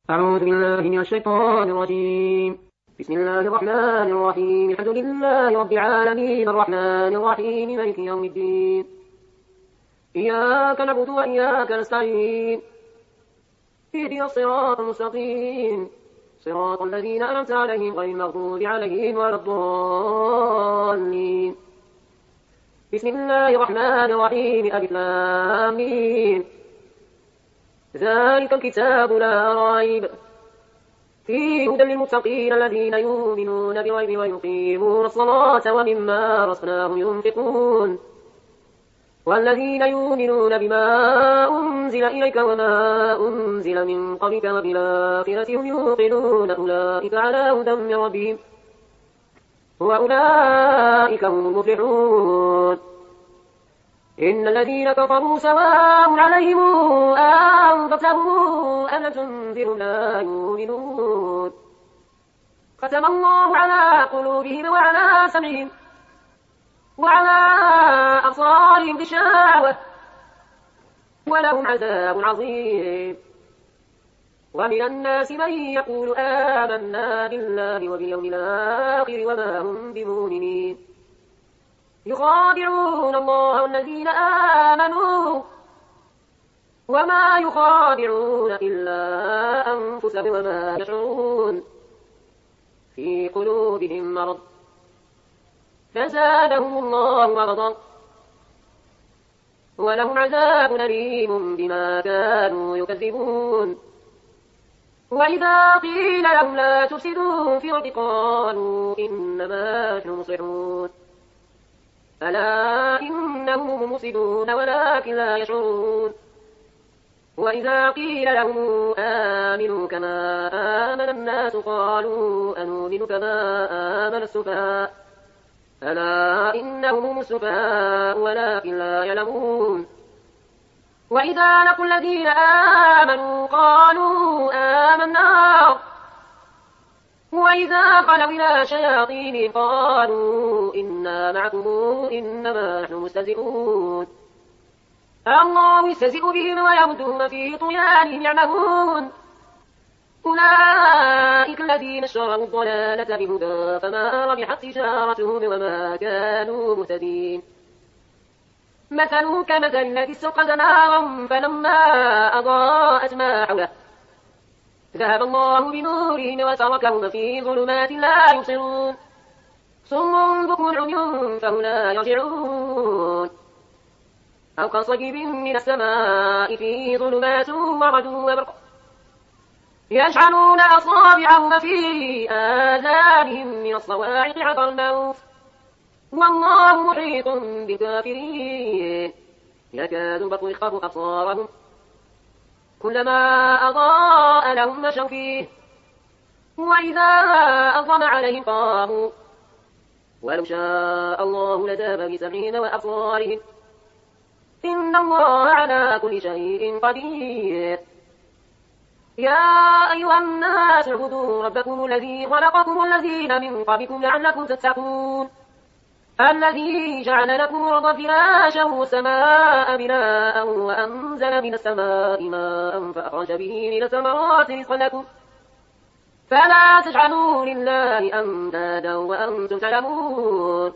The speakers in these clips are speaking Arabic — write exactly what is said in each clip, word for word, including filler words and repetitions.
أعوذ بالله من الشيطان الرجيم. بسم الله الرحمن الرحيم. الحمد لله رب العالمين الرحمن الرحيم مالك يوم الدين. إياك نعبد وإياك نستعين. اهدنا الصراط المستقيم صراط الذين أنعمت عليهم غير المغضوب عليهم ولا الضالين. بسم الله الرحمن الرحيم. ألف لام ميم. ذلك الكتاب لا ريب فيه هدى للمتقين الذين يؤمنون بالغيب ويقيمون الصلاة ومما رزقناهم ينفقون والذين يؤمنون بما أنزل إليك وما أنزل من قبلك وبالآخرة هم يوقنون أولئك على هدى من ربهم وأولئك هم المفلحون. إن الذين كفروا سواء عليهم أنذرتهم أم لم تنذرهم لا يؤمنون. ختم الله على قلوبهم وعلى سمعهم وعلى أبصارهم غشاوة ولهم عذاب عظيم. ومن الناس من يقول آمنا بالله وباليوم الآخر وما هم بمؤمنين يخادعون الله والذين آمنوا وما يخادعون إلا أنفسهم وما يشعرون. في قلوبهم مرض فزادهم الله مرضا ولهم عذاب أليم بما كانوا يكذبون. وإذا قيل لهم لا تفسدوا في الأرض قالوا إنما نحن مصلحون ألا إنهم هم مفسدون ولكن لا يشعرون. وإذا قيل لهم آمنوا كما آمن الناس قالوا أنؤمن كما آمن السفهاء ألا إنهم هم السفهاء ولكن لا يعلمون. وإذا لقوا الذين آمنوا قالوا آمنا وإذا خلوا إلى شياطينهم قالوا إنا معكم إنما نحن مستهزئون. الله يستهزئ بهم ويمدهم في طغيانهم يعمهون. أولئك الذين اشتروا الضلالة بالهدى فما ربحت تجارتهم وما كانوا مهتدين. مثله كمثل الذي استوقد نارا فلما أضاءت ما حوله ذهب الله بنورهم وتركهم في ظلمات لا يبصرون. صم بكم عمي فهم لا يرجعون. أو كصيب من السماء فيه ظلمات ورعد وبرق يجعلون أصابعهم في آذانهم من الصواعق حذر الموت والله محيط بالكافرين. يكاد برق يخطف أبصارهم كلما أضاء لهم مشوا فيه وإذا أظلم عليهم قاموا ولو شاء الله لذهب بسمعهم وأبصارهم إن الله على كل شيء قدير. يا أيها الناس اعبدوا ربكم الذي خلقكم والذين من قبلكم لعلكم تتقون الذي جعل لكم الأرض فراشا والسماء بناء وأنزل من السماء ماء فأخرج به من الثمرات رزقا لكم فلا تجعلوا لله أندادا وأنتم تعلمون.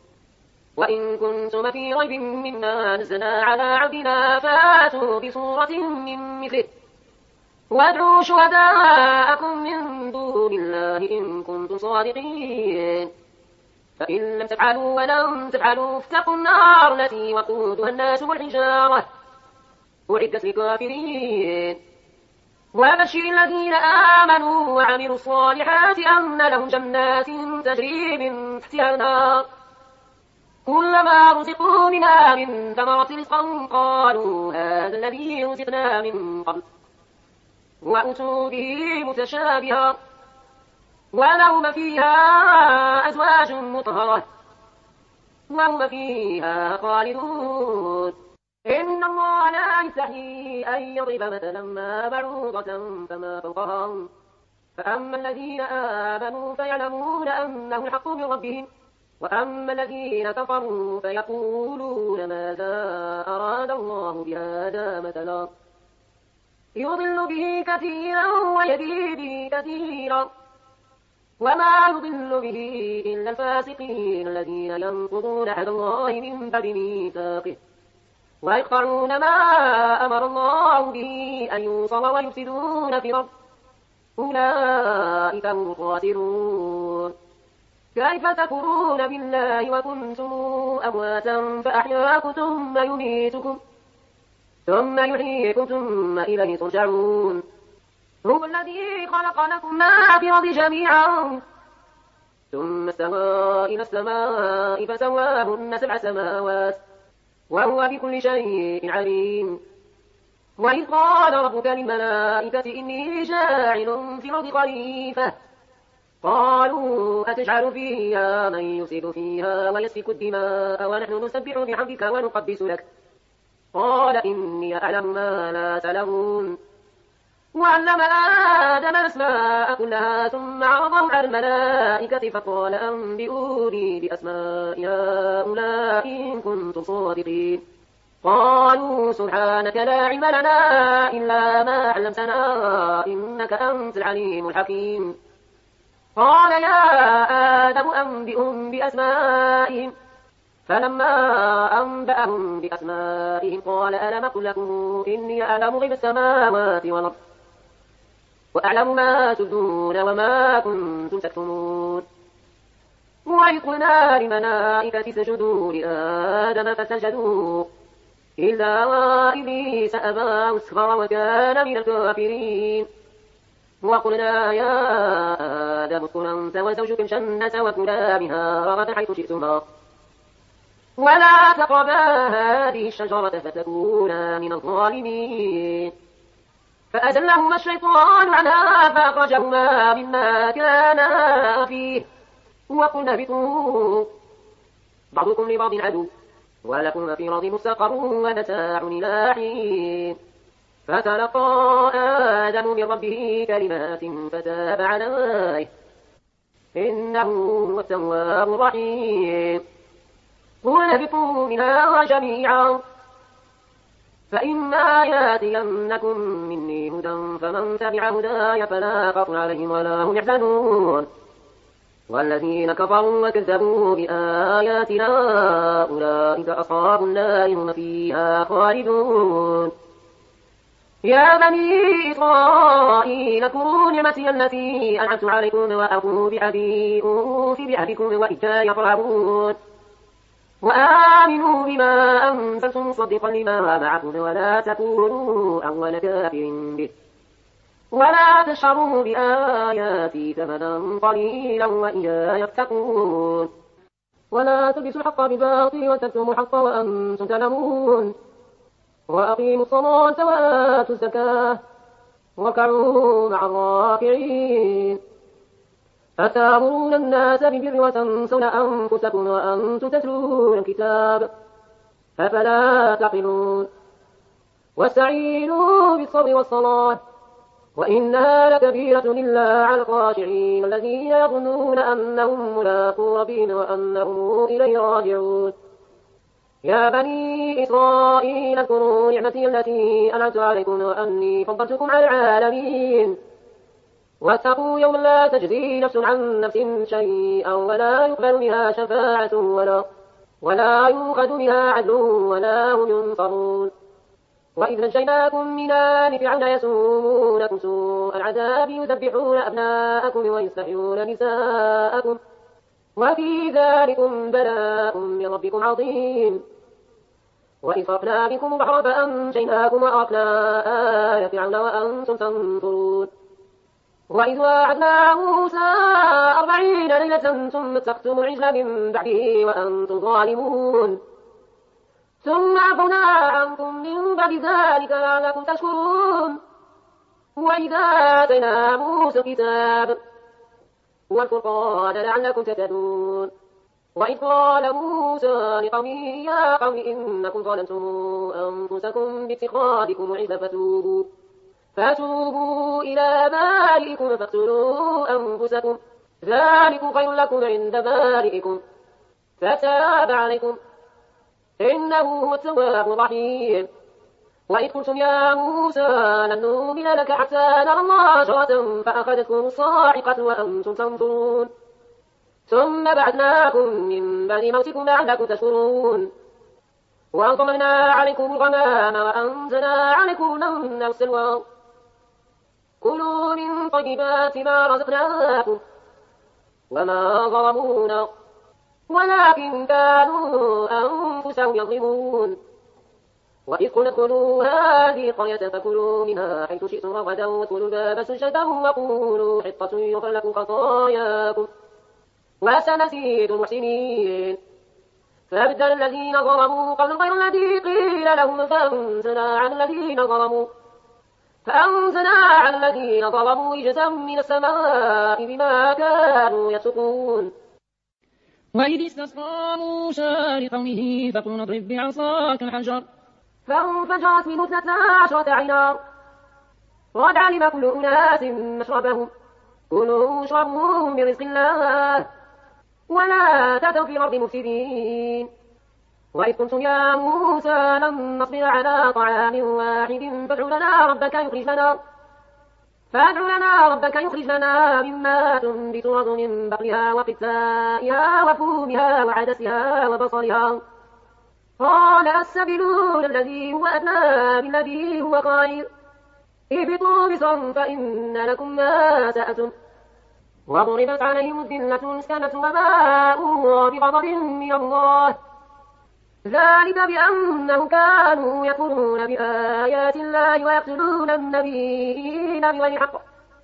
وإن كنتم في ريب مما نزلنا على عبدنا فآتوا بصورة من مثله وادعوا شهداءكم من دون الله إن كنتم صادقين. فإن لم تفعلوا ولم تفعلوا فاتقوا النار التي وقودها الناس والحجارة أعدت للكافرين. وبشر الذين آمنوا وعملوا الصالحات أن لهم جنات تجري من تحتها الأنهار كلما رزقوا منها من ثمرة رزقا قالوا هذا الذي رزقنا من قبل وأتوا به متشابها ولهم فيها أزواج مطهرة وهم فيها خالدون. إن الله لا يستحيي أن يضرب مثلا ما بعوضة فما فوقها فأما الذين آمنوا فيعلمون أنه الحق من ربهم وأما الذين كفروا فيقولون ماذا أراد الله بهذا مثلا يضل به كثيرا ويهدي به كثيرا وما يضل به إلا الفاسقين الذين ينقضون عهد الله من بعد ميثاقه ويقطعون ما أمر الله به أن يوصل ويفسدون في الأرض أولئك هم الخاسرون. كيف تكفرون بالله وكنتم أمواتا فأحياكم ثم يميتكم ثم يحييكم ثم إليه ترجعون. هو الذي خلق لكم ما في الأرض جميعا ثم استوى إلى السماء فسواهن سبع سماوات وهو بكل شيء عليم. وإذ قال ربك للملائكة إني جاعل في الأرض خليفة قالوا أتجعل فيها من يفسد فيها ويسفك الدماء ونحن نسبح بحمدك ونقدس لك قال إني أعلم ما لا تعلمون. وعلم آدم الأسماء كلها ثم عرضهم على الملائكة فقال أنبئوني بأسماء هؤلاء إن كنتم صادقين. قالوا سبحانك لا علم لنا إلا ما علمتنا إنك أنت العليم الحكيم. قال يا آدم أنبئهم بأسمائهم فلما أنبأهم بأسمائهم قال ألم أقل لكم إني أعلم غيب السماوات والأرض وأعلم ما تبدون وما كنتم تكتمون. وإذ قلنا للملائكة اسجدوا لآدم فسجدوا إلا إبليس أبى واستكبر وكان من الكافرين. وقلنا يا آدم اسكن أنت وزوجك الجنة وكلا منها رغدا حيث شئتما ولا تقربا هذه الشجرة فتكونا من الظالمين. فأزلهما الشيطان عنها فأخرجهما مما كانا فيه وقلنا اهبطوا بعضكم لبعض عدو ولكم في الأرض مستقر ومتاع إلى حين. فتلقى آدم من ربه كلمات فتاب عليه إنه هو التواب الرحيم. قل اهبطوا منها جميعا فإما يأتينكم مني هدى فمن تبع هداي فلا خوف عليهم ولا هم يحزنون. والذين كفروا وكذبوا بآياتنا أولئك أصحاب النار هم فيها خالدون. يا بني إسرائيل اذكروا نعمتي التي أنعمت عليكم وأوفوا بعهدي أوف بعهدكم وإياي فارهبون. وآمنوا بما أنزلت مصدقا لما معكم ولا تكونوا أول كافر به ولا تشتروا بآياتي ثمنا قليلا وإياي فاتقون. ولا تلبسوا الحق بالباطل وتكتموا الحق وأنتم تعلمون. وأقيموا الصلاة وآتوا الزكاة واركعوا مع الراكعين. أتأمرون الناس بالبر وتنسون أنفسكم وأنتم تتلون الكتاب أفلا تعقلون. واستعينوا بالصبر والصلاة وإنها لكبيرة إلا على الخاشعين الذين يظنون أنهم ملاقو ربهم وأنهم إليه راجعون. يا بني إسرائيل اذكروا نعمتي التي أنعمت عليكم وأني فضلتكم على العالمين. واتقوا يوما لا تجزي نفس عن نفس شيئا ولا يقبل منها شفاعة ولا ولا يؤخذ منها عدل ولا هم ينصرون. وإذ نجيناكم من آل فرعون يسومونكم سوء العذاب يذبحون أبناءكم ويستحيون نساءكم وفي ذلكم بلاء من ربكم عظيم. وإذ فرقنا بكم البحر فأنجيناكم وأغرقنا آل فرعون وأنتم تنظرون. وإذ وعدنا موسى أربعين ليلة ثم اتخذتم العجل من بعده وأنتم ظالمون ثم عفونا عنكم من بعد ذلك لعلكم تشكرون. وإذا آتينا موسى الكتاب والفرقان لعلكم تهتدون. وإذ قال موسى لقومه يا قوم إنكم ظلمتم أنفسكم باتخاذكم العجل فتوبوا فتوبوا إلى بارئكم فاقتلوا أنفسكم ذلكم خير لكم عند بارئكم فتاب عليكم إنه هو التواب الرحيم. وإذ قلتم يا موسى لن نؤمن لك حتى نرى الله جهرة فأخذتكم الصاعقة وأنتم تنظرون ثم بعثناكم من بعد موتكم لعلكم تشكرون وأنزلنا عليكم الغمام وأنزلنا عليكم المن والسلوى كلوا من طيبات ما رزقناكم وما ظلمونا ولكن كانوا أنفسهم يظلمون وإذ قلنا ادخلوا هذه القرية فكلوا منها حيث شئتم رغدا وادخلوا الباب سجدا وقولوا حطة يغفر لكم خطاياكم وسنزيد المحسنين فأبدل الذين ظلموا قولا غير الذي قيل لهم فأنزلنا على الذين ظلموا فأنزلنا على الذين ظلموا رجزا من السماء بما كانوا يفسقون. وإذ استسقى موسى لقومه فقل اضرب بعصاك الحجر فانفجرت منه اثنتا عشرة عينا قد علم كل أناس مشربهم كلوا واشربوا من رزق الله ولا تأتوا في الأرض مفسدين. وإذ قلتم يا موسى لن نصبر على طعام واحد فادع لنا ربك يخرج لنا فادع لنا ربك يخرج لنا مما تنبت الأرض من بقلها وقثائها وفومها وعدسها وبصلها قال أستبدلون الذي هو أدنى بالذي هو خير اهبطوا مصرا فإن لكم ما سألتم وضربت عليهم الذلة المسكنة وباءوا بغضب من الله ذلك بأنهم كانوا يكفرون بآيات الله ويقتلون النبيين بغير حق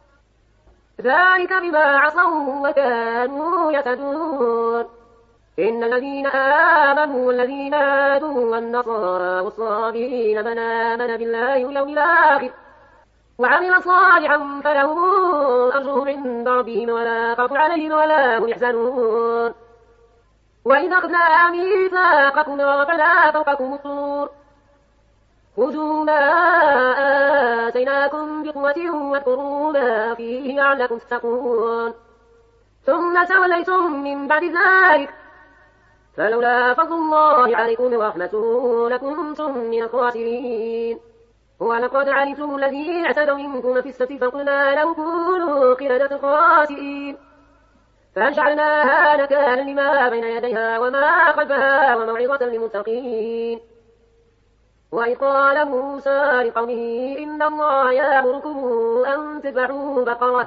ذلك بما عصوا وكانوا يعتدون. إن الذين آمنوا والذين هادوا والنصارى والصابئين من آمن بالله واليوم الآخر وعمل صالحا فلهم أجرهم عند ربهم ولا خوف عليهم ولا هم يحزنون. وإذا أخذنا ميثاقكم ورفعنا فوقكم الطور خذوا ما آتيناكم بقوة واذكروا ما فيه لعلكم تتقون ثم توليتم من بعد ذلك فلولا فضل الله عليكم ورحمته لكنتم من الخاسرين. ولقد علمتم الذين اعتدوا منكم في السبت فقلنا لهم كونوا قردة خاسئين فجعلناها نكالا لما بين يديها وما خلفها وموعظة للمتقين. وإذ قال موسى لقومه إن الله يأمركم أن تذبحوا بقرة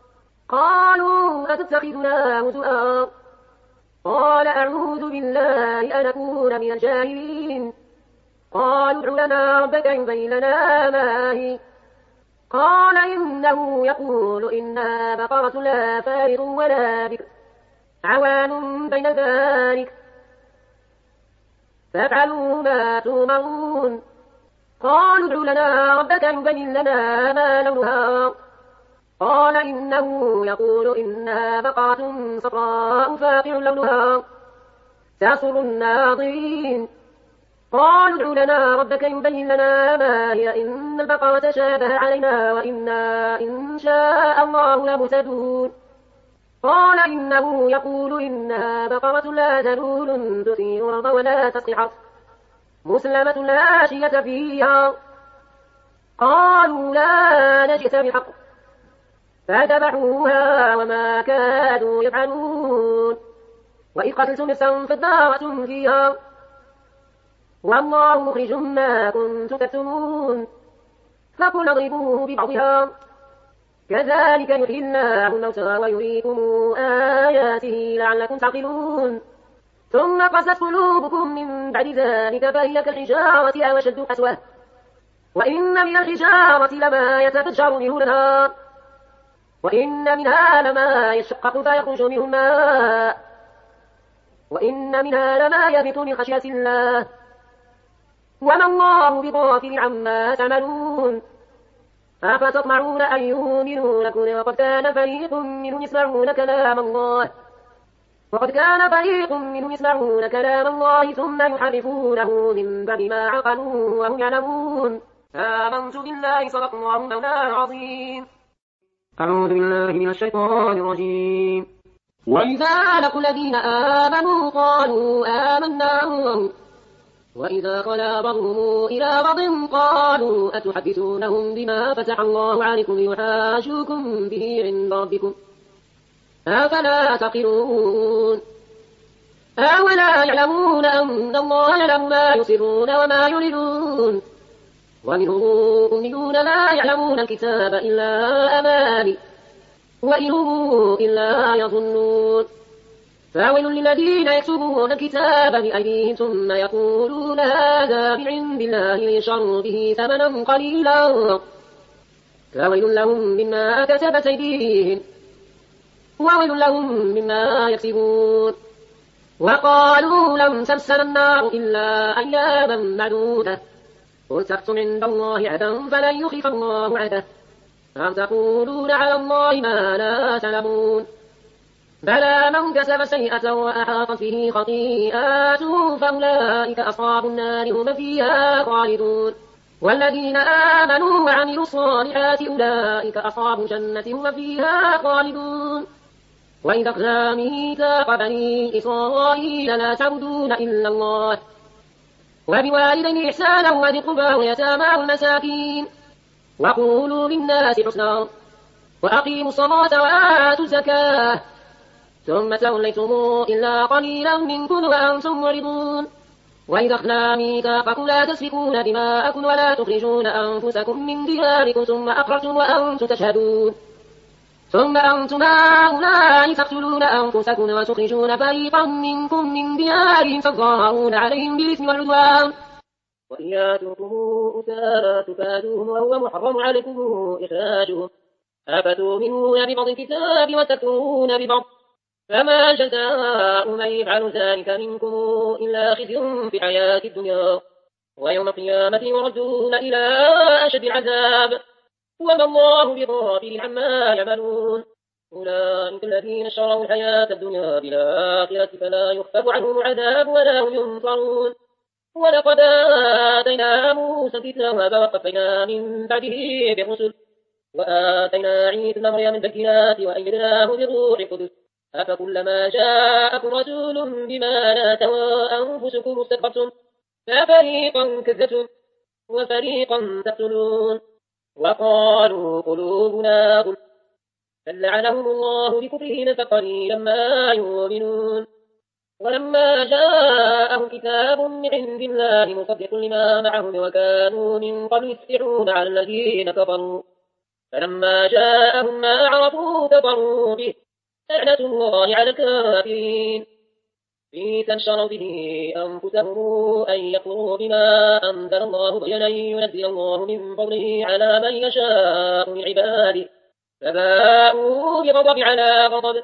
قالوا أتتخذنا هزؤا قال أعوذ بالله أن أكون من الجاهلين قالوا ادع لنا ربك يبين لنا ما هي قال إنه يقول إنها بقرة لا فارض ولا بكر عوان بين ذلك فافعلوا ما تؤمرون قالوا ادع لنا ربك يبين لنا ما لونها قال إنه يقول إنها بقرة صفراء فاقع لونها تسر الناظرين قالوا ادع لنا ربك يبين لنا ما هي إن البقرة شابه علينا وإنا إن شاء الله لمهتدون قال إنه يقول إنها بقرة لا ذلول تثير الأرض ولا تسقي الحرث مسلمة لا شية فيها قالوا لا نجئت بالحق فذبحوها وما كادوا يفعلون. وإذ قتلتم نفسا فادارأتم فيها والله مخرج ما كنتم تكتمون فقل اضربوه ببعضها كذلك يحيي الله الموتى ويريكم آياته لعلكم تعقلون. ثم قست قلوبكم من بعد ذلك فهي كالحجارة أو أشد قسوة وإن من الحجارة لما يتفجر منه الأنهار وإن منها لما يشقق فيخرج منه الماء وإن منها لما يهبط من خشية الله وما الله بغافل عما تعملون. أفتطمعون أن يؤمنوا لكم وقد كان فريق منهم يسمعون كلام الله وقد كان فريق منهم يسمعون كلام الله ثم يحرفونه من بعد ما عقلوه وهم يعلمون. آمنت بالله صدق الله مولانا العظيم. أعوذ بالله من الشيطان الرجيم. وإذا لقوا الذين آمنوا قالوا آمنا وإذا خلا بعضهم إلى بعض قالوا أتحدثونهم بما فتح الله عليكم ليحاجوكم به عند ربكم أفلا تعقلون أولا يعلمون أن الله يعلم ما يسرون وما يعلنون ومنهم أميون لا يعلمون الكتاب إلا أماني وإن هم إلا يظنون فويل للذين يكتبون الكتاب بأيديهم ثم يقولون هذا من عند الله ليشتروا به ثمنا قليلا فويل لهم مما كسبت أيديهم وويل لهم مما يكسبون وقالوا لن تمسنا النار إلا أياما معدودة قل تكتم عند الله عهدا فلن يخلف الله عهده أم تقولون على الله ما لا تعلمون بلى من كسب سيئة وأحاطت به خطيئاته فأولئك أصحاب النار هم فيها خالدون والذين آمنوا وعملوا الصالحات أولئك أصحاب الجنة هم فيها خالدون وإذا أخذنا ميثاق بني إسرائيل لا تعبدون إلا الله وبوالدين إحسانا وذي القربى واليتامى والمساكين وقولوا للناس حسنا وأقيموا الصلاة وآتوا الزكاة ثم توليتم إلا قليلا منكم وأنتم معرضون وإذا أخذنا ميثاقكم لا تسفكون دماءكم ولا تخرجون أنفسكم من دياركم ثم أقررتم وأنتم تشهدون ثم أنتم هؤلاء تقتلون أنفسكم وتخرجون فريقا منكم من ديارهم تظاهرون عليهم بالإثم والعدوان وإن يأتوكم أسارى تفادوهم وهو محرم عليكم إخراجهم أفتؤمنون ببعض الكتاب وتكفرون ببعض فما جزاء من يفعل ذلك منكم إلا خزي في الحياة الدنيا ويوم القيامة يردون إلى أشد العذاب وما الله بغافل عما يعملون أولئك الذين اشتروا الحياة الدنيا بالآخرة فلا يخفف عنهم العذاب ولا هم ينصرون ولقد آتينا موسى الكتاب وقفينا من بعده بالرسل وآتينا عيسى ابن مريم البينات وأيدناه بروح القدس أفكلما جاءكم رسول بما لا تهوى أنفسكم استكبرتم ففريقا كذبتم وفريقا تقتلون وقالوا قلوبنا غلف بل لعنهم الله بكفرهم فقليلا ما يؤمنون ولما جاءهم كتاب من عند الله مصدق لما معهم وكانوا من قبل يسرعون على الذين كفروا فلما جاءهم ما عرفوا كفروا به لعنة الله على الكافرين بئس ما شروا به أنفسهم أن يكفروا بما أنزل الله بغيا أن ينزل الله من فضله على من يشاء من عباده فباءوا بغضب على غضب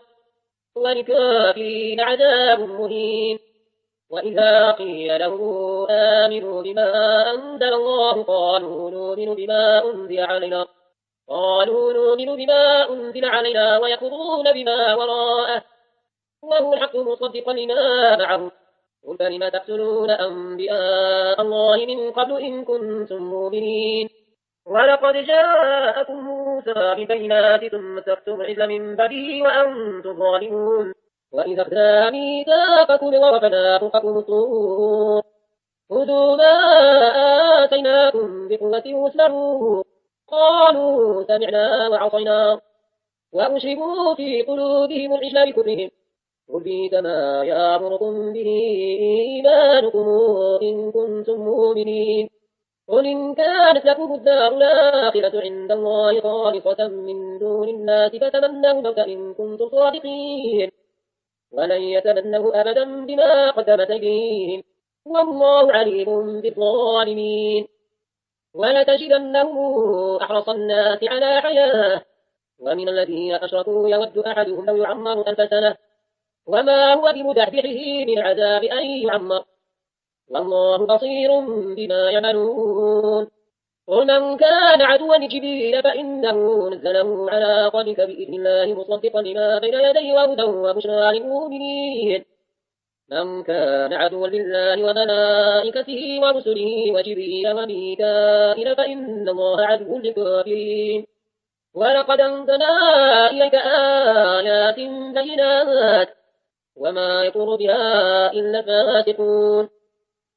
وللكافرين عذاب مهين وإذا قيل لهم آمنوا بما أنزل الله قالوا نؤمن بما أنزل علينا قالوا نؤمن بما أنزل علينا ويكفرون بما وراءه وهو الحق مصدقا لما معه قل فلم تقتلون أنبياء الله من قبل إن كنتم مؤمنين ولقد جاءكم موسى بالبينات ثم اتخذتم العجل من بعده وأنتم ظالمون وإذا أخذنا ميثاقكم ورفعنا فوقكم الطور خذوا ما آتيناكم بقوة واسمعوا قالوا سمعنا وعصينا وأشربوا في قلوبهم العجل بكفرهم قل بئس ما يأمركم به إيمانكم إن كنتم مؤمنين قل إن كانت لكم الدار الآخرة عند الله خالصة من دون الناس فتمنوا الموت إن كنتم صادقين ولن يتمنوا أبدا بما قدمت أيديهم والله عليم بالظالمين ولتجدنهم أحرص الناس على حياة ومن الذين أشركوا يود أحدهم لو يعمر ألف سنة وما هو بمزحزحه من عذاب أن يعمر والله بصير بما يعملون قل من كان عدوا لجبريل فإنه نزله على قلبك بإذن الله مصدقا لما بين يديه وهدى وبشرى للمؤمنين من كان عدوا لله وملائكته ورسله وجبريل وميكائيل فإن الله عدو للكافرين ولقد أنزلنا إليك آيات بينات وما يكفر بها إلا الفاسقون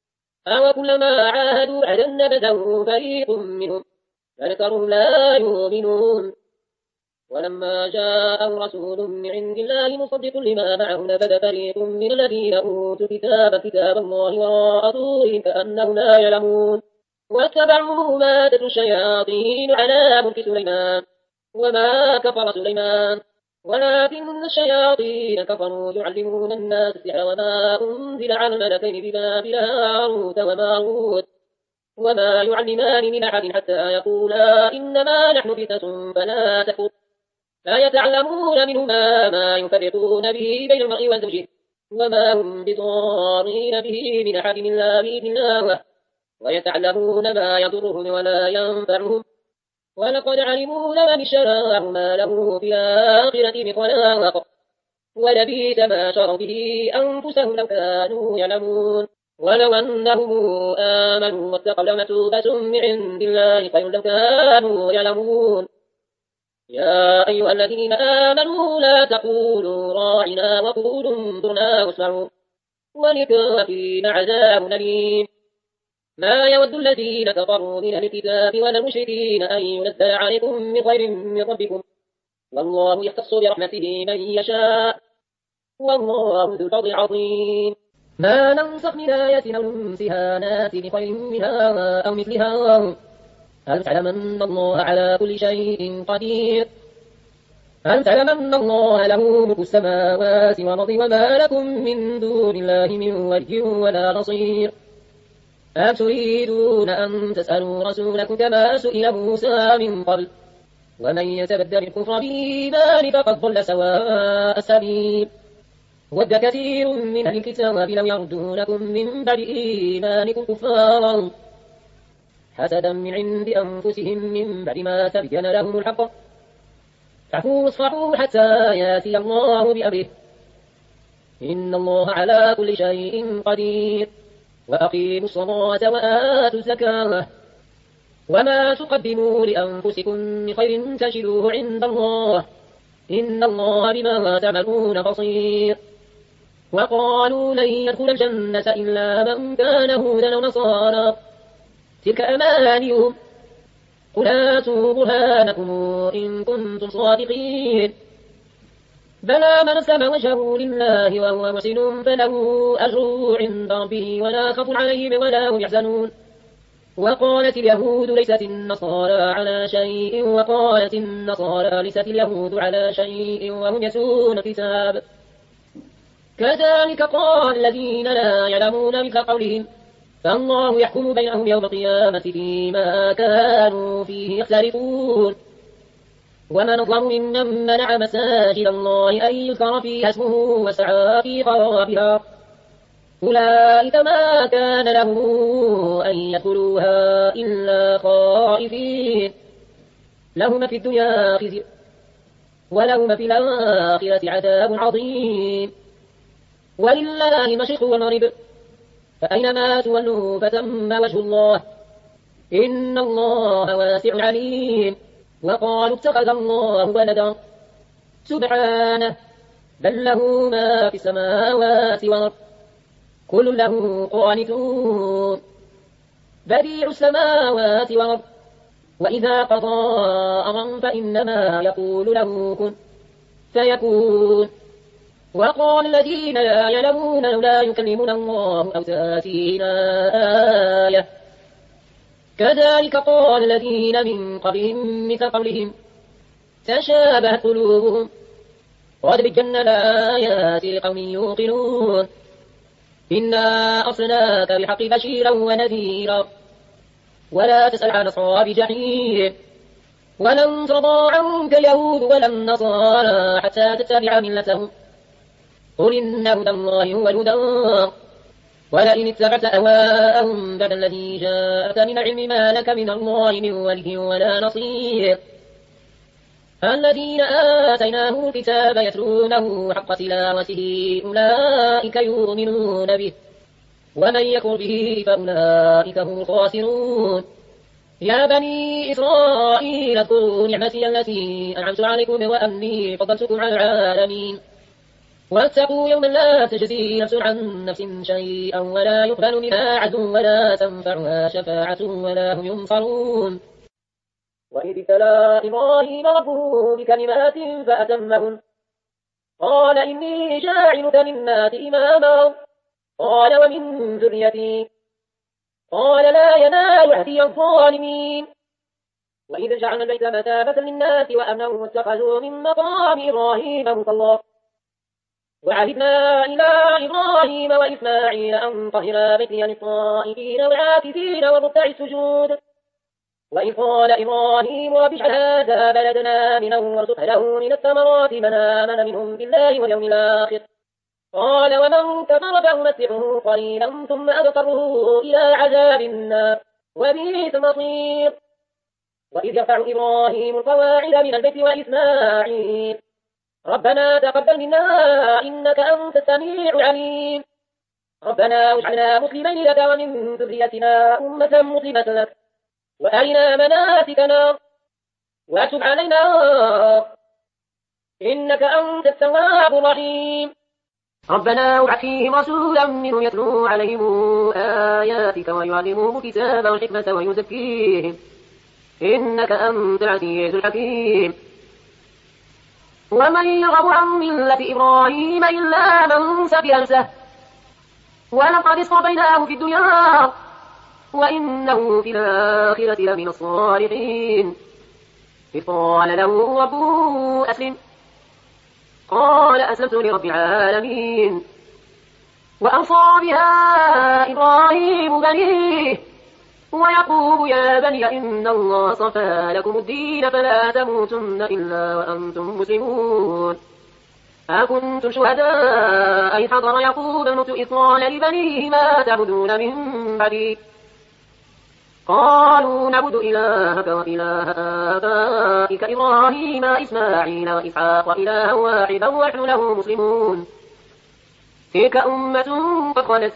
أو كلما عاهدوا عهدا نبذه فريق منهم فأكثرهم لا يؤمنون ولما جاء رسول من عند الله مصدق لما معه نبذ فريق من الذين أوتوا الكتاب كتاب الله وراء ظهورهم كأنهم لا يعلمون واتبعوا ما تتلو الشياطين على ملك سليمان وما كفر سليمان ولكن الشياطين كفروا يعلمون الناس السحر وما أنزل على الملكين ببابل هاروت وماروت وما يعلمان من أحد حتى يقولا إنما نحن فتنة فلا تكفر فيتعلمون منهما ما يفرقون به بين المرء وزوجه وما هم بضارين به من أحد إلا بإذن الله ويتعلمون ما يضرهم ولا ينفعهم ولقد علموا لمن اشتراه ما له في الآخرة من خلاق ولبئس ما شروا به أنفسهم لو كانوا يعلمون ولو أنهم آمنوا واتقوا لمثوبة من عند الله خير لو كانوا يعلمون يا أيها الذين آمنوا لا تقولوا راعنا وقولوا انظرنا واسمعوا وللكافرين عذاب أليم ما يود الذين كفروا من الكتاب ولا المشركين أن ينزل عليكم من خير من ربكم والله يختص برحمته من يشاء والله ذو الفضل العظيم ما ننسخ من آية أو ننسها نأتي بخير منها أو مثلها هل تعلم أن الله على كل شيء قدير هل تعلم أن الله له ملك السماوات والأرض وما لكم من دون الله من ولي ولا نصير أم تريدون أن تسألوا رسولكم كما سئل موسى من قبل ومن يتبدل الكفر بالإيمان فقد ضل سواء السبيل ود كثير من أهل الكتاب لو يردونكم من بعد إيمانكم كفارا حسدا من عند أنفسهم من بعد ما تبين لهم الحق فاعفوا واصفحوا حتى يأتي الله بأمره إن الله على كل شيء قدير وأقيموا الصلاة وآتوا الزكاة وما تقدموا لأنفسكم من خير تجدوه عند الله إن الله بما تعملون بصير وقالوا لن يدخل الجنة إلا من كان هودا أو نصارى تلك أمانيهم قل هاتوا برهانكم إن كنتم صادقين بلى من أسلم وجهه لله وهو محسن فله أجر عند ربه ولا خوف عليهم ولا هم يحزنون وقالت اليهود ليست النصارى على شيء وقالت النصارى ليست اليهود على شيء وهم يتلون الكتاب كذلك قال الذين لا يعلمون مثل قولهم فالله يحكم بينهم يوم القيامة فيما كانوا فيه يختلفون ومن أظلم ممن منع مساجد الله أن يذكر فيها اسمه وسعى في خرابها أولئك ما كان لهم أن يدخلوها إلا خائفين لهم في الدنيا خزي ولهم في الآخرة عذاب عظيم ولله المشرق والمغرب فأينما تولوا فتم وجه الله إن الله واسع عليم وقالوا اتخذ الله ولدا سبحانه بل له ما في السماوات والأرض كل له قانتون بديع السماوات والأرض وإذا قضى أمرا فإنما يقول له كن فيكون وقال الذين لا يعلمون لولا يكلمنا الله أو تأتينا آية كذلك قال الذين من قبلهم مثل قولهم تشابهت قلوبهم قد بينا الآيات لقوم يوقنون إنا أرسلناك بحق بشيرا ونذيرا ولا تسأل عن أصحاب جحيم ولن ترضى عنك اليهود ولا النصارى حتى تتبع ملتهم قل إن هدى الله هو الهدى ولئن اتبعت أهواءهم بعد الذي جاءك من العلم ما لك من الله من ولي ولا نصير الذين آتيناهم الكتاب يتلونه حق تلاوته أولئك يؤمنون به ومن يكفر به فأولئك هم الخاسرون يا بني إسرائيل اذكروا نعمتي التي أنعمت عليكم وأني فضلتكم على العالمين واتقوا يوما لا تجزي نفس عن نفس شيئا ولا يقبل منها عدل ولا تنفعها شفاعة ولا هم ينصرون. وإذ ابتلى إبراهيم ربه بكلمات فأتمهن قال إني جاعلك للناس إماما قال ومن ذريتي قال لا ينال عهدي الظالمين. وإذ جعلنا البيت مثابة للناس وأمنا واتخذوا من مقام إبراهيم مصلى وعهدنا إلى إبراهيم وإسماعيل أن طهرا بيتي للطائفين والعاكفين والركع السجود. وإذ قال إبراهيم رب اجعل هذا بلدنا آمنا وارزق له من الثمرات من آمن منهم بالله واليوم الآخر قال ومن كفر فأمتعه قليلا ثم أضطره إلى عذاب النار وبئس المصير. وإذ يرفع إبراهيم القواعد من البيت وإسماعيل ربنا تقبل منا إنك أنت السميع العليم ربنا واجعلنا مسلمين لك ومن ذريتنا أمة مسلمة لك وأرنا مناسكنا وتب علينا إنك أنت التواب الرحيم. ربنا وابعث فيهم رسولا منهم يتلو عليهم آياتك ويعلمهم الكتاب والحكمة ويزكيهم إنك أنت العزيز الحكيم. ومن يرغب عن ملة إبراهيم إلا من سفه نفسه ولقد اصطفيناه في الدنيا وإنه في الآخرة لمن الصالحين. إذ قال له ربه أسلم قال أسلمت لرب العالمين. وأوصى بها إبراهيم بنيه ويعقوب يا بني إن الله صفى لكم الدين فلا تموتن إلا وأنتم مسلمون. أكنتم شهداء إذ حضر يعقوب الموت إذ قال لبنيه ما تعبدون من بعدي قالوا نعبد إلهك وإله آبائك إبراهيم إسماعيل وإسحاق إلها واحدا ونحن له مسلمون. تلك أمة قد خلت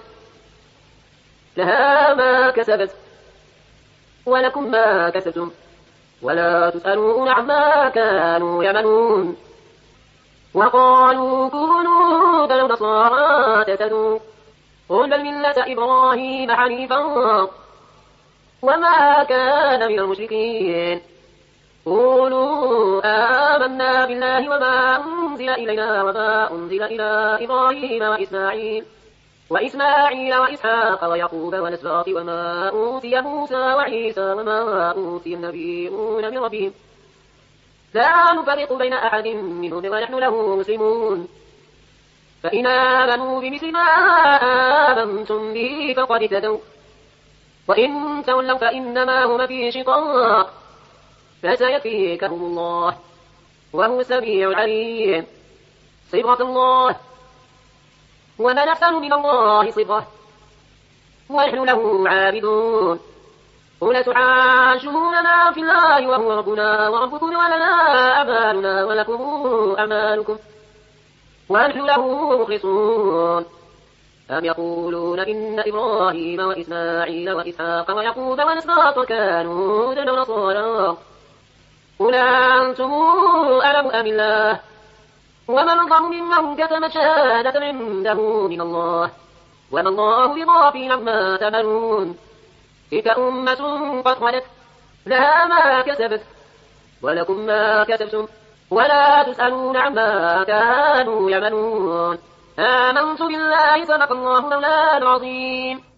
لها ما كسبت ولكم ما كسبتم ولا تسألون عما كانوا يعملون. وقالوا كونوا هودا أو نصارى تهتدوا قل بل ملة إبراهيم حنيفا وما كان من المشركين. قولوا آمنا بالله وما أنزل إلينا وما أنزل إلى إبراهيم وإسماعيل وإسماعيل وإسحاق ويعقوب والأسباط وما أوتي موسى وعيسى وما أوتي النبيون من ربهم لا نفرق بين أحد منهم ونحن له مسلمون. فإن آمنوا بمثل ما آمنتم به فقد اهتدوا وإن تولوا فإنما هم في شقاق فسيكفيكهم الله وهو السميع العليم. صبغة الله ومن أحسن من الله صبغة ونحن له عابدون. قل تحاجوننا في الله وهو ربنا وربكم ولنا أعمالنا ولكم أعمالكم ونحن له مخلصون. أم يقولون إن إبراهيم وإسماعيل وإسحاق ويعقوب والأسباط كانوا هودا أو نصارى قل أنتم أعلم أم الله ومن أظلم ممن كتم شهادة عنده من الله وما الله بغافل عما تعملون. تلك أمة قد خلت لها ما كسبت ولكم ما كسبتم ولا تسألون عما كانوا يعملون. آمنت بالله صدق الله مولانا العظيم.